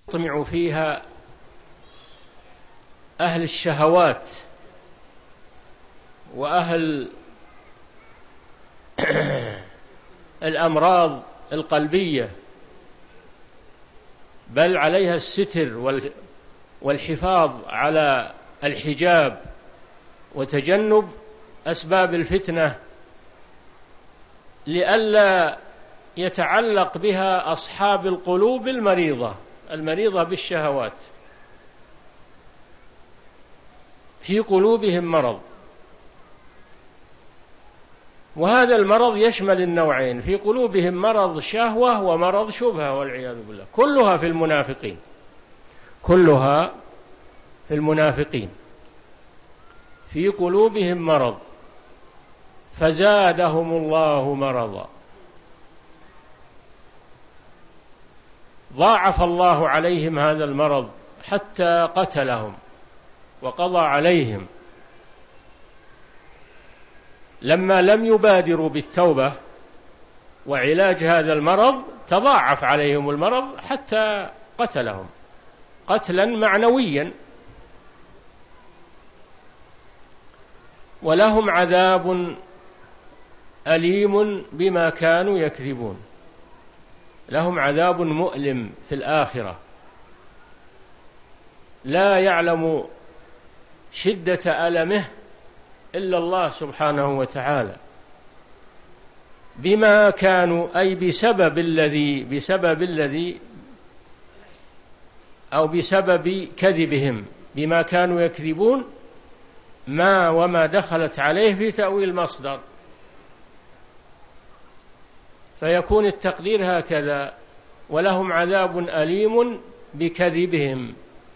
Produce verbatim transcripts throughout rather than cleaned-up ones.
يطمع فيها أهل الشهوات وأهل الأمراض القلبية، بل عليها الستر والحفاظ على الحجاب وتجنب أسباب الفتنة لئلا يتعلق بها أصحاب القلوب المريضة المريضة بالشهوات، في قلوبهم مرض. وهذا المرض يشمل النوعين، في قلوبهم مرض شهوة ومرض شبهة والعياذ بالله، كلها في المنافقين كلها في المنافقين في قلوبهم مرض فزادهم الله مرضا، ضاعف الله عليهم هذا المرض حتى قتلهم وقضى عليهم. لما لم يبادروا بالتوبة وعلاج هذا المرض تضاعف عليهم المرض حتى قتلهم قتلا معنويا، ولهم عذاب أليم بما كانوا يكذبون، لهم عذاب مؤلم في الآخرة، لا يعلم شدة ألمه إلا الله سبحانه وتعالى، بما كانوا أي بسبب الذي بسبب الذي أو بسبب كذبهم، بما كانوا يكذبون ما وما دخلت عليه في تأويل مصدر، فيكون التقدير هكذا: ولهم عذاب أليم بكذبهم،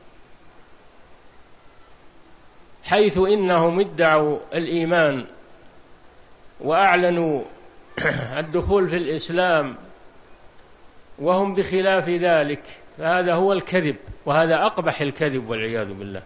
حيث إنهم ادعوا الإيمان وأعلنوا الدخول في الإسلام وهم بخلاف ذلك، فهذا هو الكذب، وهذا أقبح الكذب والعياذ بالله.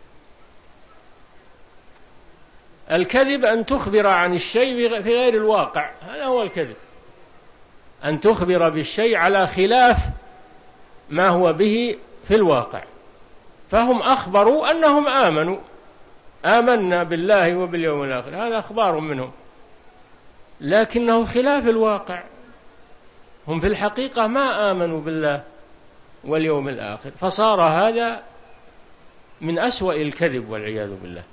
الكذب أن تخبر عن الشيء في غير الواقع، هذا هو الكذب، أن تخبر بالشيء على خلاف ما هو به في الواقع. فهم أخبروا أنهم آمنوا آمنا بالله وباليوم الآخر، هذا أخبار منهم، لكنه خلاف الواقع، هم في الحقيقة ما آمنوا بالله واليوم الآخر، فصار هذا من أسوأ الكذب والعياذ بالله،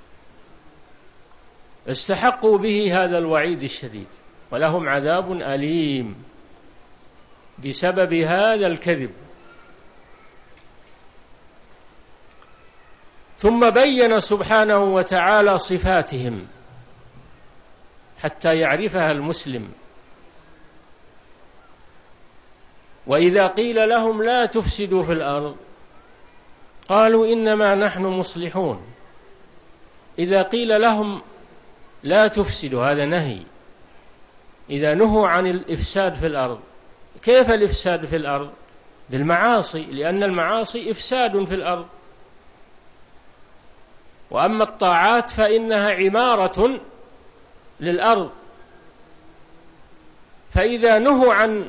استحقوا به هذا الوعيد الشديد، ولهم عذاب أليم بسبب هذا الكذب. ثم بين سبحانه وتعالى صفاتهم حتى يعرفها المسلم. وإذا قيل لهم لا تفسدوا في الأرض قالوا إنما نحن مصلحون. إذا قيل لهم لا تفسدوا هذا نهي، إذا نهوا عن الإفساد في الأرض، كيف الإفساد في الأرض؟ بالمعاصي، لأن المعاصي إفساد في الأرض، وأما الطاعات فإنها عمارة للأرض. فإذا نهوا عن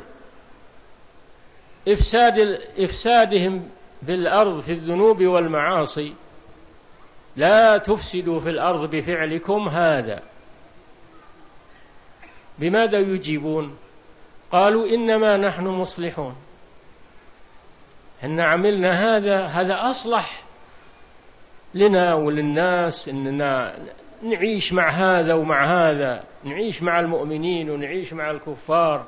إفساد إفسادهم بالأرض في الذنوب والمعاصي، لا تفسدوا في الأرض بفعلكم هذا، بماذا يجيبون؟ قالوا إنما نحن مصلحون، إن عملنا هذا هذا أصلح لنا وللناس، إننا نعيش مع هذا ومع هذا، نعيش مع المؤمنين ونعيش مع الكفار،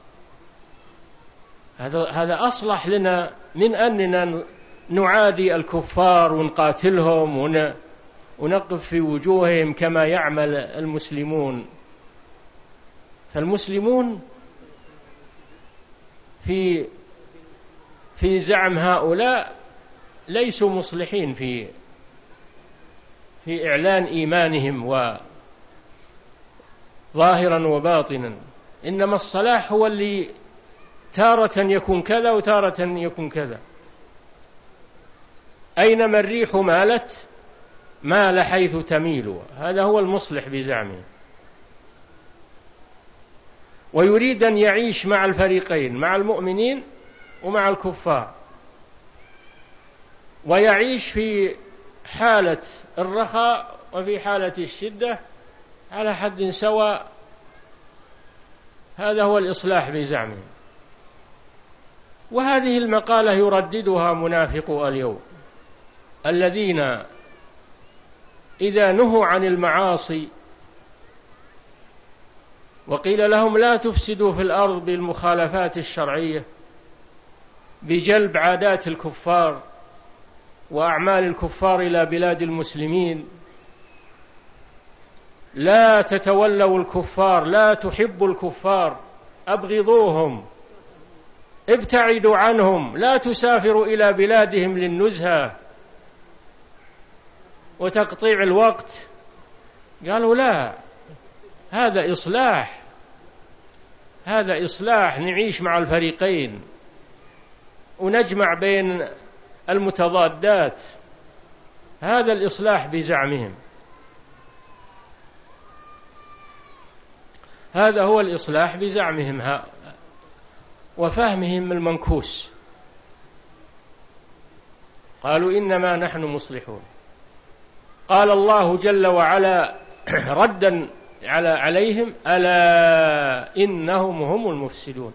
هذا هذا أصلح لنا من أننا نعادي الكفار ونقاتلهم ونقف في وجوههم كما يعمل المسلمون. فالمسلمون في في زعم هؤلاء ليسوا مصلحين في في إعلان إيمانهم وظاهرا وباطنا، إنما الصلاح هو اللي تارة يكون كذا وتارة يكون كذا، أينما الريح مالت مال حيث تميل، هذا هو المصلح بزعمه. ويريد أن يعيش مع الفريقين، مع المؤمنين ومع الكفار، ويعيش في حالة الرخاء وفي حالة الشدة على حد سواء. هذا هو الإصلاح بزعمهم. وهذه المقالة يرددها منافقو اليوم، الذين إذا نهوا عن المعاصي وقيل لهم لا تفسدوا في الأرض بالمخالفات الشرعية، بجلب عادات الكفار وأعمال الكفار إلى بلاد المسلمين، لا تتولوا الكفار، لا تحبوا الكفار، أبغضوهم، ابتعدوا عنهم، لا تسافروا إلى بلادهم للنزهة وتقطيع الوقت. قالوا لا، هذا إصلاح، هذا إصلاح، نعيش مع الفريقين ونجمع بين المتضادات. هذا الإصلاح بزعمهم، هذا هو الإصلاح بزعمهم وفهمهم المنكوس. قالوا إنما نحن مصلحون. قال الله جل وعلا ردا على عليهم: ألا إنهم هم المفسدون.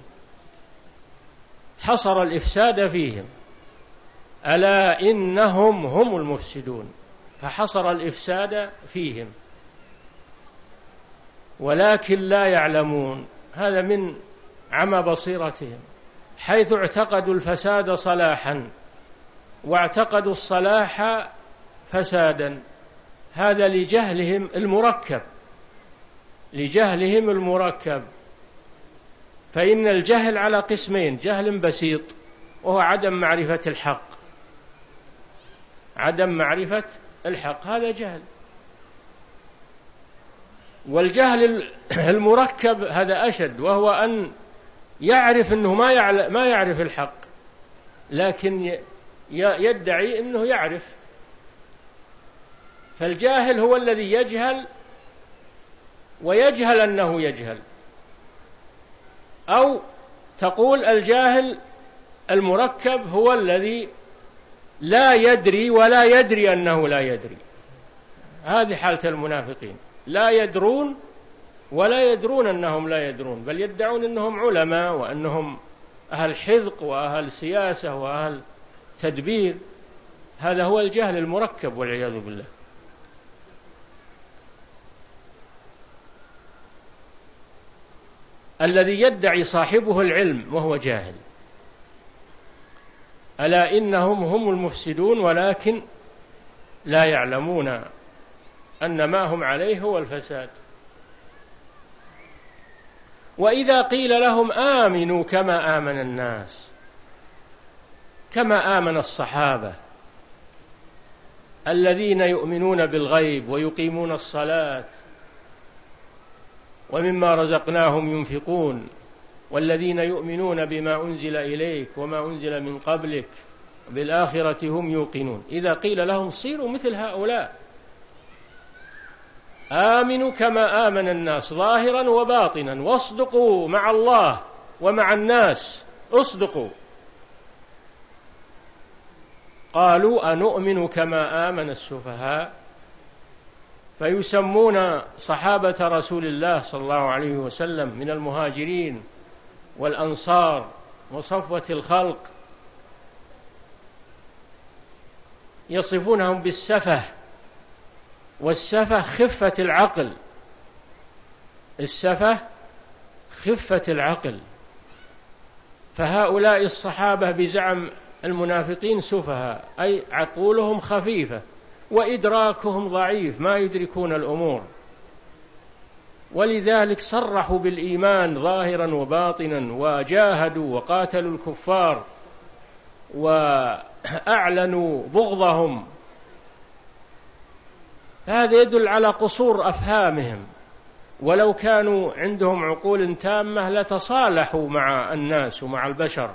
حصر الإفساد فيهم، ألا إنهم هم المفسدون، فحصر الإفساد فيهم ولكن لا يعلمون. هذا من عمى بصيرتهم، حيث اعتقدوا الفساد صلاحا واعتقدوا الصلاح فسادا. هذا لجهلهم المركب، لجهلهم المركب. فإن الجهل على قسمين: جهل بسيط وهو عدم معرفة الحق، عدم معرفة الحق هذا جهل. والجهل المركب هذا أشد، وهو أن يعرف أنه ما يعرف, ما يعرف الحق، لكن يدعي أنه يعرف. فالجاهل هو الذي يجهل ويجهل أنه يجهل، أو تقول الجاهل المركب هو الذي لا يدري ولا يدري أنه لا يدري. هذه حالة المنافقين، لا يدرون ولا يدرون أنهم لا يدرون، بل يدعون أنهم علماء وأنهم أهل حذق وأهل سياسة وأهل تدبير. هذا هو الجهل المركب والعياذ بالله. الذي يدعي صاحبه العلم وهو جاهل. ألا إنهم هم المفسدون ولكن لا يعلمون أن ما هم عليه هو الفساد. وإذا قيل لهم آمنوا كما آمن الناس، كما آمن الصحابة الذين يؤمنون بالغيب ويقيمون الصلاة ومما رزقناهم ينفقون، والذين يؤمنون بما أنزل إليك وما أنزل من قبلك بالآخرة هم يوقنون. إذا قيل لهم صيروا مثل هؤلاء، آمنوا كما آمن الناس ظاهرا وباطنا، واصدقوا مع الله ومع الناس، اصدقوا. قالوا أنؤمن كما آمن السفهاء. فيسمون صحابة رسول الله صلى الله عليه وسلم من المهاجرين والأنصار وصفوة الخلق، يصفونهم بالسفه، والسفه خفة العقل، السفه خفة العقل. فهؤلاء الصحابة بزعم المنافقين سفهاء، أي عقولهم خفيفة وإدراكهم ضعيف، ما يدركون الأمور، ولذلك صرحوا بالإيمان ظاهرا وباطنا، وجاهدوا وقاتلوا الكفار وأعلنوا بغضهم. هذا يدل على قصور أفهامهم، ولو كانوا عندهم عقول تامة لتصالحوا مع الناس ومع البشر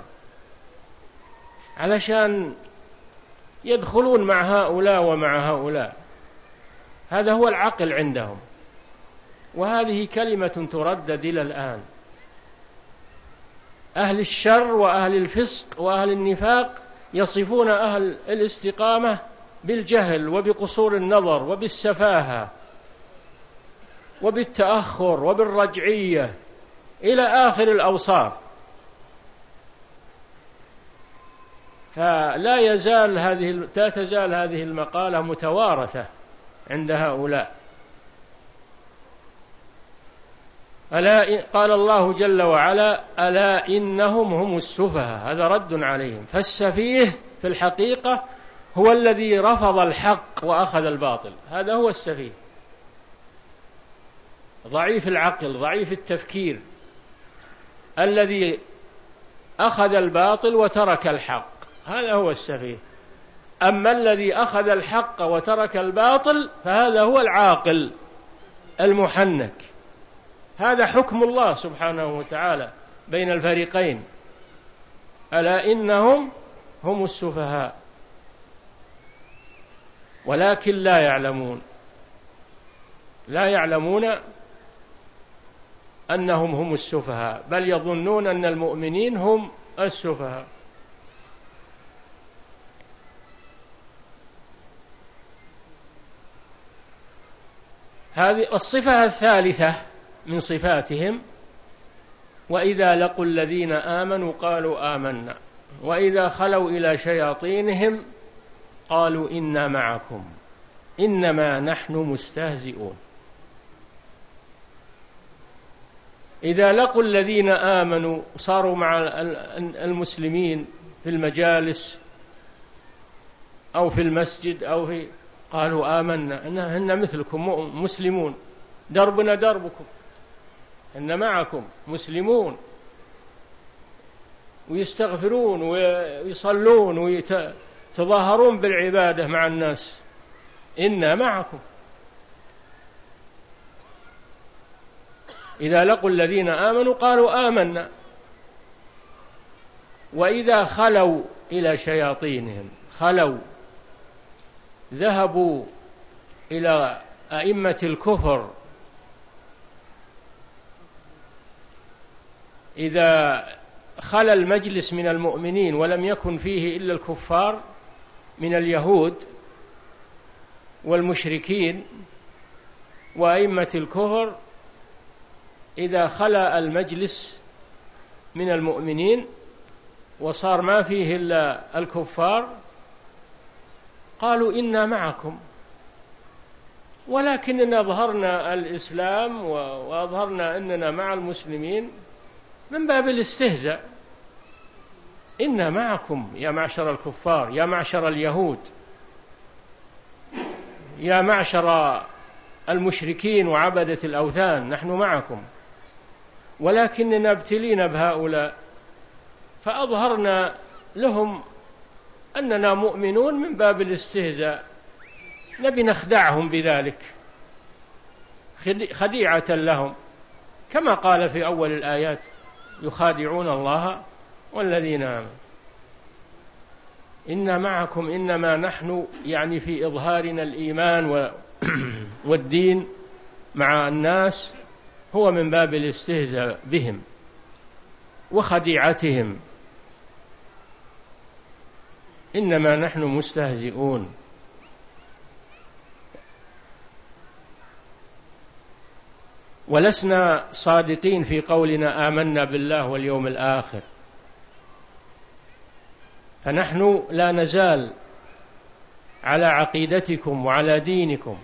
علشان يدخلون مع هؤلاء ومع هؤلاء. هذا هو العقل عندهم، وهذه كلمة تردد إلى الآن. أهل الشر وأهل الفسق وأهل النفاق يصفون أهل الاستقامة بالجهل وبقصور النظر وبالسفاهة وبالتأخر وبالرجعية إلى آخر الأوصاف. فلا يزال هذه لا تزال هذه المقالة متوارثة عند هؤلاء. ألا قال الله جل وعلا: ألا إنهم هم السفهاء. هذا رد عليهم. فالسفيه في الحقيقة هو الذي رفض الحق وأخذ الباطل، هذا هو السفيه، ضعيف العقل ضعيف التفكير، الذي أخذ الباطل وترك الحق، هذا هو السفيه. أما الذي أخذ الحق وترك الباطل فهذا هو العاقل المحنك. هذا حكم الله سبحانه وتعالى بين الفريقين. ألا إنهم هم السفهاء ولكن لا يعلمون، لا يعلمون أنهم هم السفهاء، بل يظنون أن المؤمنين هم السفهاء. هذه الصفة الثالثة من صفاتهم: وإذا لقوا الذين آمنوا قالوا آمنا وإذا خلوا إلى شياطينهم قالوا إنا معكم إنما نحن مستهزئون. إذا لقوا الذين آمنوا صاروا مع المسلمين في المجالس أو في المسجد أو في قالوا آمنا إننا مثلكم مسلمون دربنا دربكم إن معكم مسلمون، ويستغفرون ويصلون ويتظاهرون بالعبادة مع الناس، إنا معكم. إذا لقوا الذين آمنوا قالوا آمنا وإذا خلوا إلى شياطينهم، خلوا ذهبوا إلى أئمة الكفر، إذا خلا المجلس من المؤمنين ولم يكن فيه إلا الكفار من اليهود والمشركين وأئمة الكفر، إذا خلا المجلس من المؤمنين وصار ما فيه إلا الكفار قالوا إنا معكم، ولكننا أظهرنا الإسلام وأظهرنا أننا مع المسلمين من باب الاستهزاء. إنا معكم يا معشر الكفار، يا معشر اليهود، يا معشر المشركين وعبدة الأوثان، نحن معكم، ولكننا ابتلينا بهؤلاء فأظهرنا لهم أننا مؤمنون من باب الاستهزاء، نبي نخدعهم بذلك خديعة لهم، كما قال في أول الآيات: يخادعون الله والذين آمنوا. إنا معكم إنما نحن يعني في إظهارنا الإيمان والدين مع الناس هو من باب الاستهزاء بهم وخديعتهم، إنما نحن مستهزئون. ولسنا صادقين في قولنا آمنا بالله واليوم الآخر، فنحن لا نزال على عقيدتكم وعلى دينكم،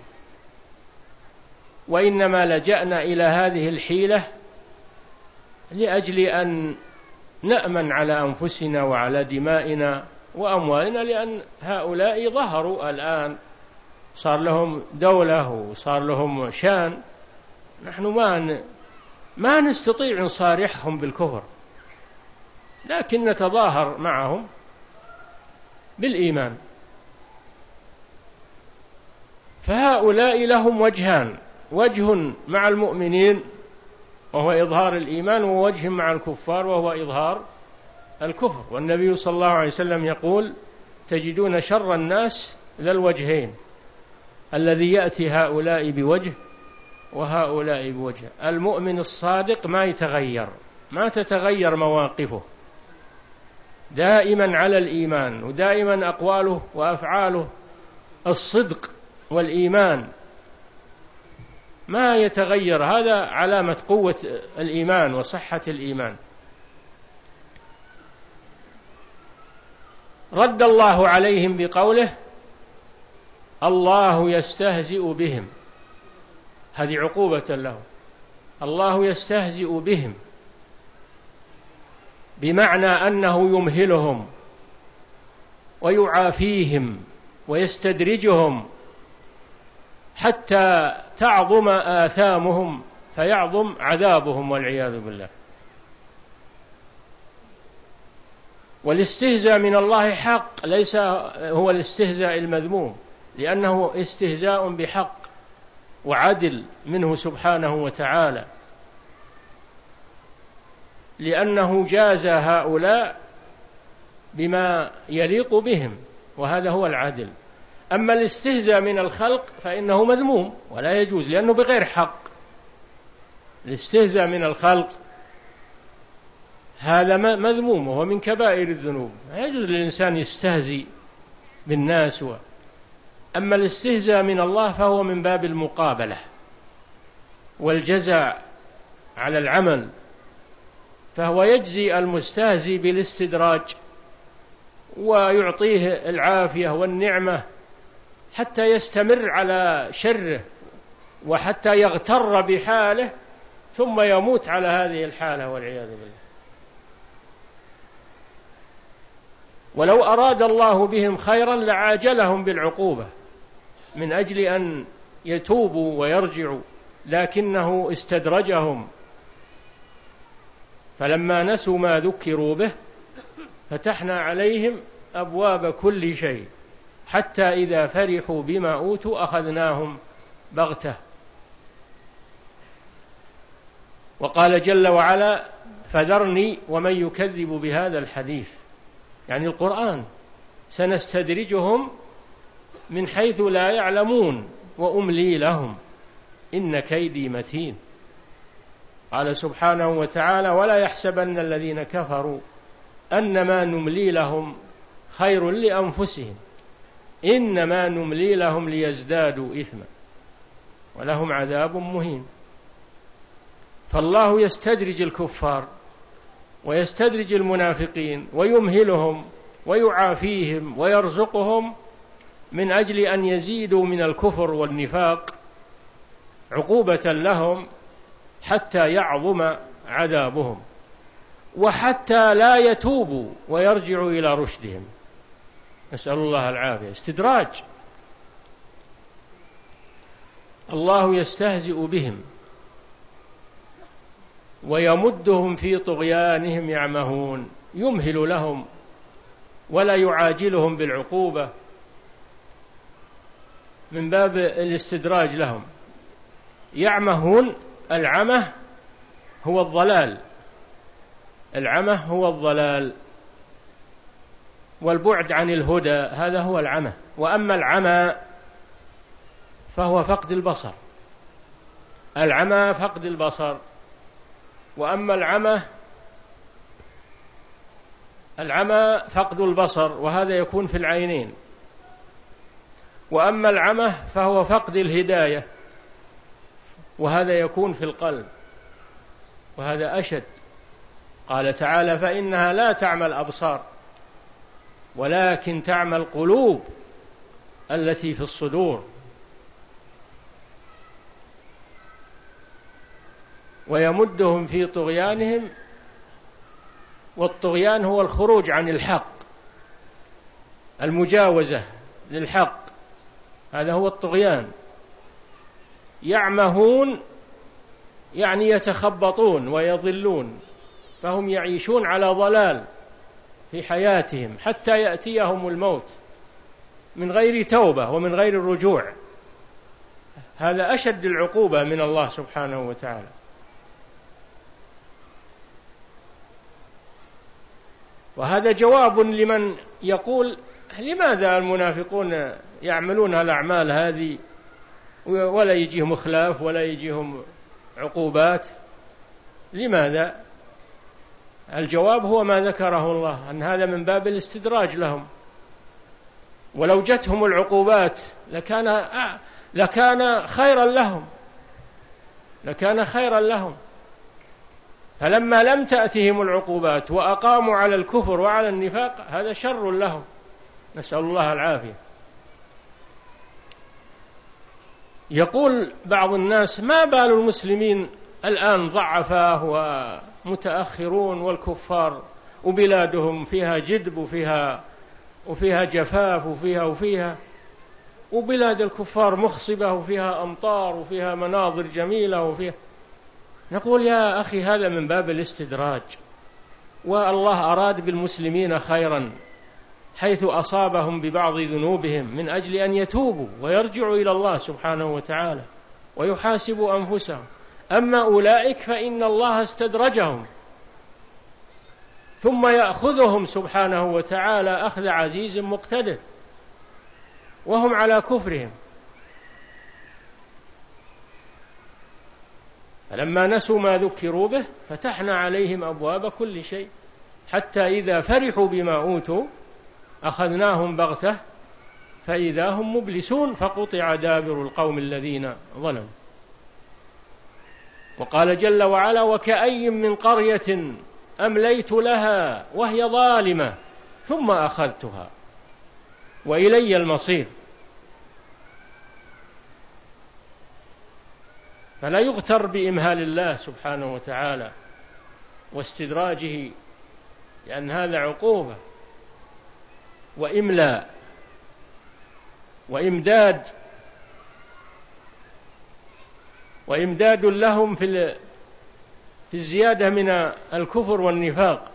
وإنما لجأنا إلى هذه الحيلة لأجل أن نأمن على أنفسنا وعلى دمائنا وأموالنا، لأن هؤلاء ظهروا الآن، صار لهم دولة وصار لهم شان، نحن ما ما نستطيع نصارحهم بالكفر، لكن نتظاهر معهم بالإيمان. فهؤلاء لهم وجهان: وجه مع المؤمنين وهو إظهار الإيمان، ووجه مع الكفار وهو إظهار الكفر. والنبي صلى الله عليه وسلم يقول: تجدون شر الناس ذا الوجهين، الذي يأتي هؤلاء بوجه وهؤلاء بوجه. المؤمن الصادق ما يتغير، ما تتغير مواقفه، دائما على الإيمان، ودائما أقواله وأفعاله الصدق والإيمان ما يتغير. هذا علامة قوة الإيمان وصحة الإيمان. رد الله عليهم بقوله الله يستهزئ بهم، هذه عقوبة لهم. الله يستهزئ بهم بمعنى أنه يمهلهم ويعافيهم ويستدرجهم حتى تعظم آثامهم فيعظم عذابهم والعياذ بالله. والاستهزاء من الله حق، ليس هو الاستهزاء المذموم، لأنه استهزاء بحق وعدل منه سبحانه وتعالى، لأنه جاز هؤلاء بما يليق بهم، وهذا هو العدل. أما الاستهزاء من الخلق فإنه مذموم ولا يجوز، لأنه بغير حق. الاستهزاء من الخلق هذا مذموم وهو من كبائر الذنوب، لا يجوز للإنسان يستهزئ بالناس. أما الاستهزاء من الله فهو من باب المقابلة والجزاء على العمل، فهو يجزي المستهزئ بالاستدراج ويعطيه العافية والنعمة حتى يستمر على شره وحتى يغتر بحاله ثم يموت على هذه الحالة والعياذ بالله. ولو أراد الله بهم خيرا لعاجلهم بالعقوبة من أجل أن يتوبوا ويرجعوا، لكنه استدرجهم. فلما نسوا ما ذكروا به فتحنا عليهم أبواب كل شيء حتى إذا فرحوا بما أوتوا أخذناهم بغتة. وقال جل وعلا فذرني ومن يكذب بهذا الحديث، يعني القرآن، سنستدرجهم من حيث لا يعلمون وأملي لهم إن كيدي متين. قال سبحانه وتعالى ولا يحسبن الذين كفروا أنما نملي لهم خير لأنفسهم إنما نملي لهم ليزدادوا إثما ولهم عذاب مهين. فالله يستدرج الكفار ويستدرج المنافقين ويمهلهم ويعافيهم ويرزقهم من أجل أن يزيدوا من الكفر والنفاق عقوبة لهم حتى يعظم عذابهم وحتى لا يتوبوا ويرجعوا إلى رشدهم. نسأل الله العافية. استدراج. الله يستهزئ بهم ويمدهم في طغيانهم يعمهون، يمهل لهم ولا يعاجلهم بالعقوبة من باب الاستدراج لهم. يعمهون، العمه هو الضلال، العمه هو الضلال والبعد عن الهدى، هذا هو العمى. وأما العمى فهو فقد البصر، العمى فقد البصر. وأما العمى العمى فقد البصر وهذا يكون في العينين. وأما العمى فهو فقد الهداية وهذا يكون في القلب، وهذا أشد. قال تعالى فإنها لا تعمى الأبصار ولكن تعمى القلوب التي في الصدور. ويمدهم في طغيانهم، والطغيان هو الخروج عن الحق، المجاوزة للحق، هذا هو الطغيان. يعمهون يعني يتخبطون ويضلون، فهم يعيشون على ضلال في حياتهم حتى يأتيهم الموت من غير توبة ومن غير الرجوع. هذا أشد العقوبة من الله سبحانه وتعالى. وهذا جواب لمن يقول لماذا المنافقون يعملون الأعمال هذه ولا يجيهم خلاف ولا يجيهم عقوبات؟ لماذا؟ الجواب هو ما ذكره الله، أن هذا من باب الاستدراج لهم، ولو جتهم العقوبات لكان لكان خيرا لهم لكان خيرا لهم فلما لم تأتهم العقوبات وأقاموا على الكفر وعلى النفاق هذا شر لهم، نسأل الله العافية. يقول بعض الناس: ما بال المسلمين الآن ضعفاء ومتأخرون، والكفار وبلادهم فيها جدب وفيها وفيها جفاف وفيها وفيها وبلاد الكفار مخصبة وفيها أمطار وفيها مناظر جميلة وفيها. نقول: يا أخي، هذا من باب الاستدراج، والله أراد بالمسلمين خيرا حيث أصابهم ببعض ذنوبهم من أجل أن يتوبوا ويرجعوا إلى الله سبحانه وتعالى ويحاسبوا أنفسهم. أما أولئك فإن الله استدرجهم ثم يأخذهم سبحانه وتعالى أخذ عزيز مقتدر وهم على كفرهم. فلما نسوا ما ذكروا به فتحنا عليهم أبواب كل شيء حتى إذا فرحوا بما أوتوا أخذناهم بغتة فإذا هم مبلسون فقطع دابر القوم الذين ظلموا. وقال جل وعلا: وكأي من قرية أمليت لها وهي ظالمة ثم أخذتها وإلي المصير. فلا يغتر بإمهال الله سبحانه وتعالى واستدراجه، لأن هذا عقوبة وإملاء وإمداد وإمداد لهم في في الزيادة من الكفر والنفاق.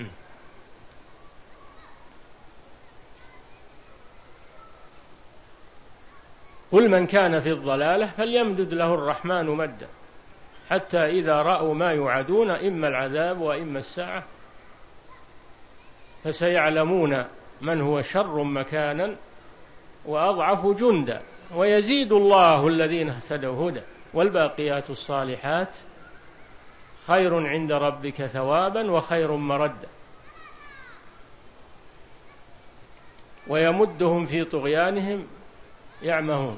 قل من كان في الضلالة فليمدد له الرحمن مدا حتى إذا رأوا ما يوعدون إما العذاب وإما الساعة فسيعلمون من هو شر مكانا وأضعف جندا ويزيد الله الذين اهتدوا هدى والباقيات الصالحات خير عند ربك ثوابا وخير مردا ويمدهم في طغيانهم يعمهون.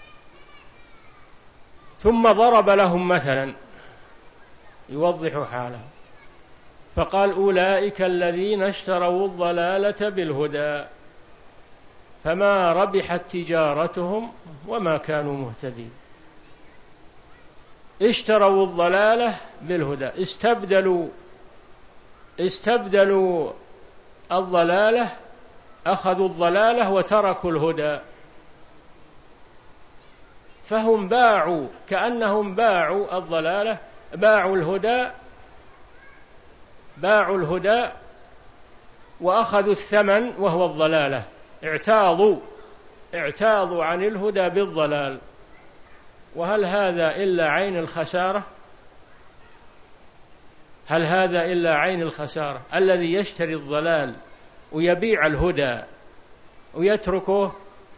ثم ضرب لهم مثلا يوضح حالهم فقال: أولئك الذين اشتروا الضلالة بالهدى فما ربحت تجارتهم وما كانوا مهتدين. اشتروا الضلالة بالهدى، استبدلوا استبدلوا الضلالة، أخذوا الضلالة وتركوا الهدى، فهم باعوا كأنهم باعوا الضلالة، باعوا الهدى باعوا الهدى وأخذوا الثمن وهو الضلالة، اعتاضوا اعتاضوا عن الهدى بالضلال. وهل هذا إلا عين الخسارة؟ هل هذا إلا عين الخسارة؟ الذي يشتري الضلال ويبيع الهدى ويتركه،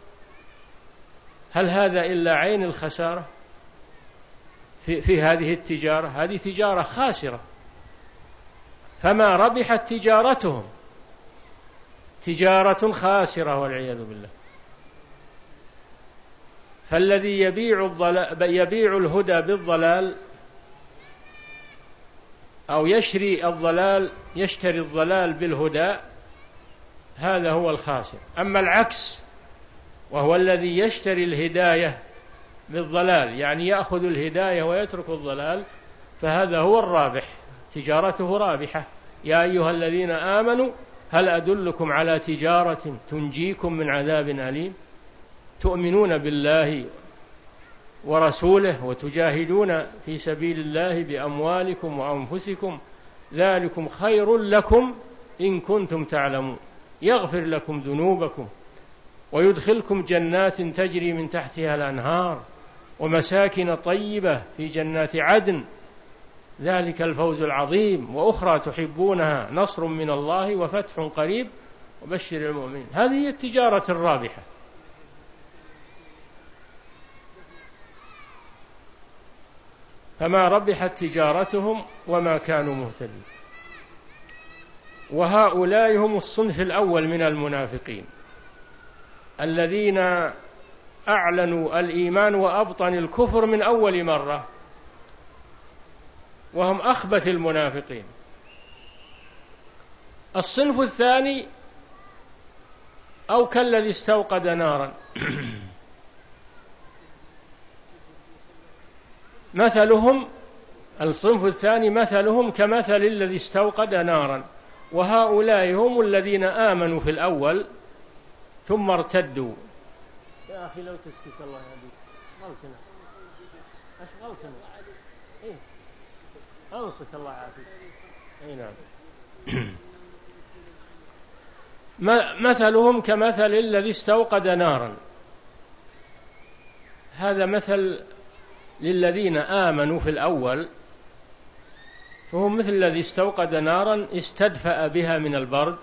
هل هذا إلا عين الخسارة في, في هذه التجارة؟ هذه تجارة خاسرة، فما ربحت تجارتهم، تجارة خاسرة والعياذ بالله. فالذي يبيع الضلال يبيع الهدى بالضلال أو يشري الضلال يشتري الضلال بالهدى، هذا هو الخاسر. أما العكس وهو الذي يشتري الهداية بالضلال، يعني يأخذ الهداية ويترك الضلال، فهذا هو الرابح، تجارته رابحة. يا أيها الذين آمنوا هل أدلكم على تجارة تنجيكم من عذاب أليم تؤمنون بالله ورسوله وتجاهدون في سبيل الله بأموالكم وأنفسكم ذلكم خير لكم إن كنتم تعلمون يغفر لكم ذنوبكم ويدخلكم جنات تجري من تحتها الأنهار ومساكن طيبة في جنات عدن ذلك الفوز العظيم وأخرى تحبونها نصر من الله وفتح قريب وبشر المؤمنين. هذه هي التجارة الرابحة. فما ربحت تجارتهم وما كانوا مهتدين. وهؤلاء هم الصنف الأول من المنافقين الذين أعلنوا الإيمان وأبطنوا الكفر من أول مرة، وهم أخبث المنافقين. الصنف الثاني أو كالذي استوقد نارا مثلهم، الصنف الثاني مثلهم كمثل الذي استوقد نارا، وهؤلاء هم الذين آمنوا في الأول ثم ارتدوا. يا أخي لو تسكت الله يهديك، غلطنا أشغلتنا، إيه أنصت الله يعافيك. أي نعم. مثلهم كمثل الذي استوقد نارا، هذا مثل للذين آمنوا في الأول، فهم مثل الذي استوقد نارا استدفأ بها من البرد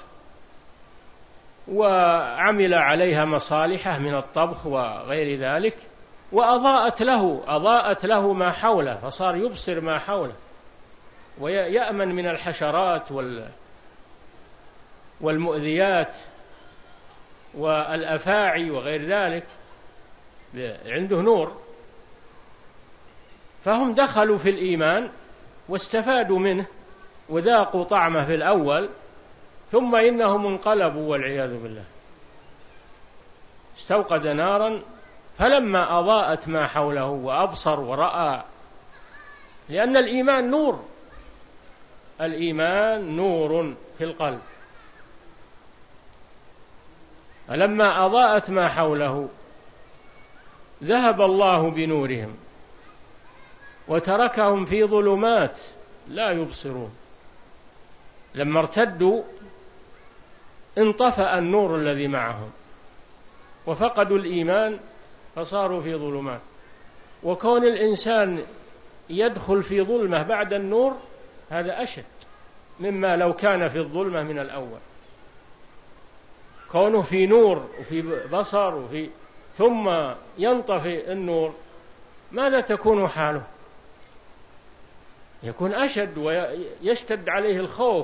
وعمل عليها مصالحه من الطبخ وغير ذلك، وأضاءت له أضاءت له ما حوله، فصار يبصر ما حوله ويأمن من الحشرات والمؤذيات والأفاعي وغير ذلك، عنده نور. فهم دخلوا في الإيمان واستفادوا منه وذاقوا طعمه في الأول، ثم إنهم انقلبوا والعياذ بالله. استوقد نارا فلما أضاءت ما حوله وأبصر ورأى، لأن الإيمان نور، الإيمان نور في القلب، فلما أضاءت ما حوله ذهب الله بنورهم وتركهم في ظلمات لا يبصرون. لما ارتدوا انطفأ النور الذي معهم وفقدوا الإيمان فصاروا في ظلمات. وكون الإنسان يدخل في ظلمة بعد النور هذا أشد مما لو كان في الظلمة من الأول. كونه في نور وفي بصر وفي ثم ينطفئ النور، ماذا تكون حاله؟ يكون أشد ويشتد عليه الخوف.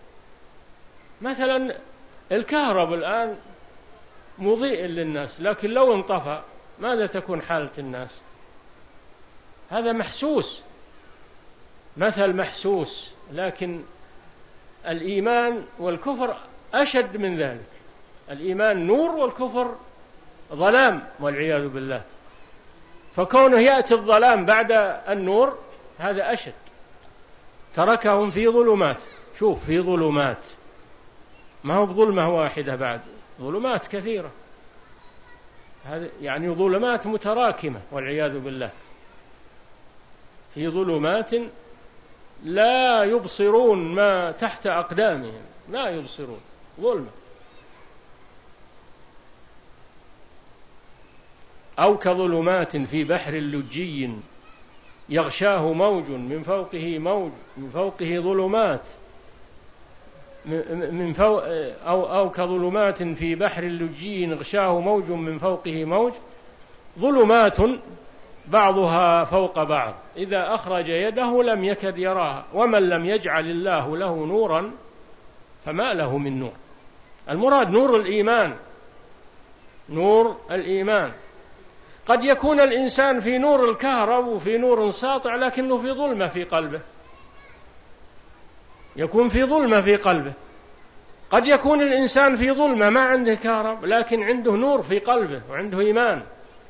مثلا الكهرباء الآن مضيء للناس، لكن لو انطفأ ماذا تكون حالة الناس؟ هذا محسوس، مثل محسوس. لكن الإيمان والكفر أشد من ذلك، الإيمان نور والكفر ظلام والعياذ بالله. فكونه يأتي الظلام بعد النور هذا أشد. تركهم في ظلمات، شوف في ظلمات، ما هو بظلمة واحدة، بعد ظلمات كثيرة، هذا يعني ظلمات متراكمة والعياذ بالله. في ظلمات لا يبصرون ما تحت أقدامهم، لا يبصرون، ظلمة. أو كظلمات في بحر لجي يغشاه موج من فوقه موج من فوقه ظلمات من فوق أو, أو كظلمات في بحر لجي يغشاه موج من فوقه موج، ظلمات بعضها فوق بعض إذا أخرج يده لم يكد يراها، ومن لم يجعل الله له نورا فما له من نور. المراد نور الإيمان، نور الإيمان. قد يكون الإنسان في نور الكهرب وفي نور ساطع لكنه في ظلمة في قلبه، يكون في ظلمة في قلبه. قد يكون الإنسان في ظلمة ما عنده كهرب لكن عنده نور في قلبه وعنده إيمان.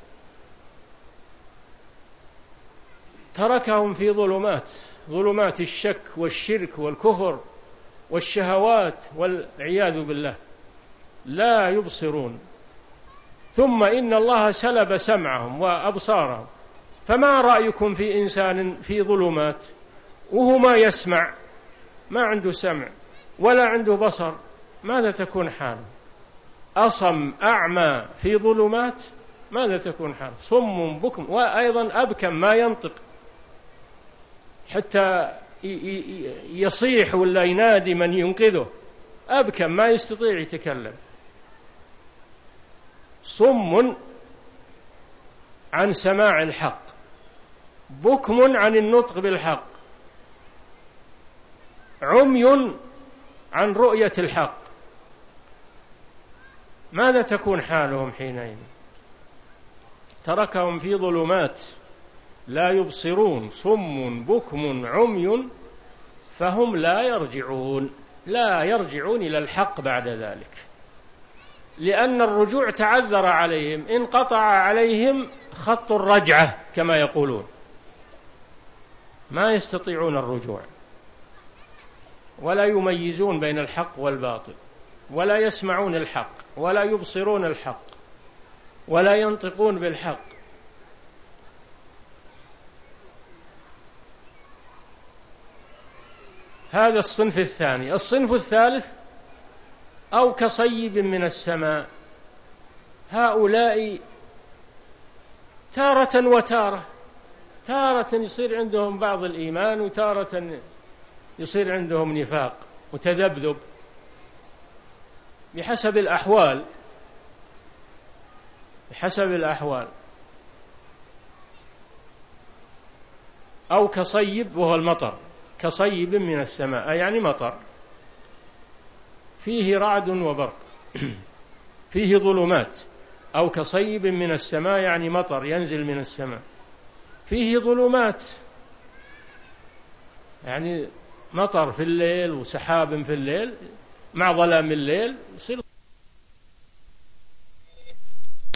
تركهم في ظلمات، ظلمات الشك والشرك والكفر والشهوات والعياذ بالله، لا يبصرون. ثم إن الله سلب سمعهم وأبصارهم. فما رأيكم في إنسان في ظلمات وهو ما يسمع، ما عنده سمع ولا عنده بصر، ماذا تكون حاله؟ أصم أعمى في ظلمات، ماذا تكون حاله؟ صم بكم، وأيضا أبكم ما ينطق حتى يصيح ولا ينادي من ينقذه، أبكم ما يستطيع يتكلم. صم عن سماع الحق، بكم عن النطق بالحق، عمي عن رؤية الحق، ماذا تكون حالهم حينئذ؟ تركهم في ظلمات لا يبصرون، صم بكم عمي فهم لا يرجعون، لا يرجعون إلى الحق بعد ذلك، لأن الرجوع تعذر عليهم، انقطع عليهم خط الرجعة كما يقولون، ما يستطيعون الرجوع، ولا يميزون بين الحق والباطل، ولا يسمعون الحق، ولا يبصرون الحق، ولا ينطقون بالحق. هذا الصنف الثاني. الصنف الثالث أو كصيب من السماء، هؤلاء تارة وتارة، تارة يصير عندهم بعض الإيمان، وتارة يصير عندهم نفاق وتذبذب بحسب الأحوال، بحسب الأحوال. أو كصيب وهو المطر، كصيب من السماء يعني مطر فيه رعد وبرق فيه ظلمات، أو كصيب من السماء يعني مطر ينزل من السماء فيه ظلمات، يعني مطر في الليل وسحاب في الليل مع ظلام الليل يصير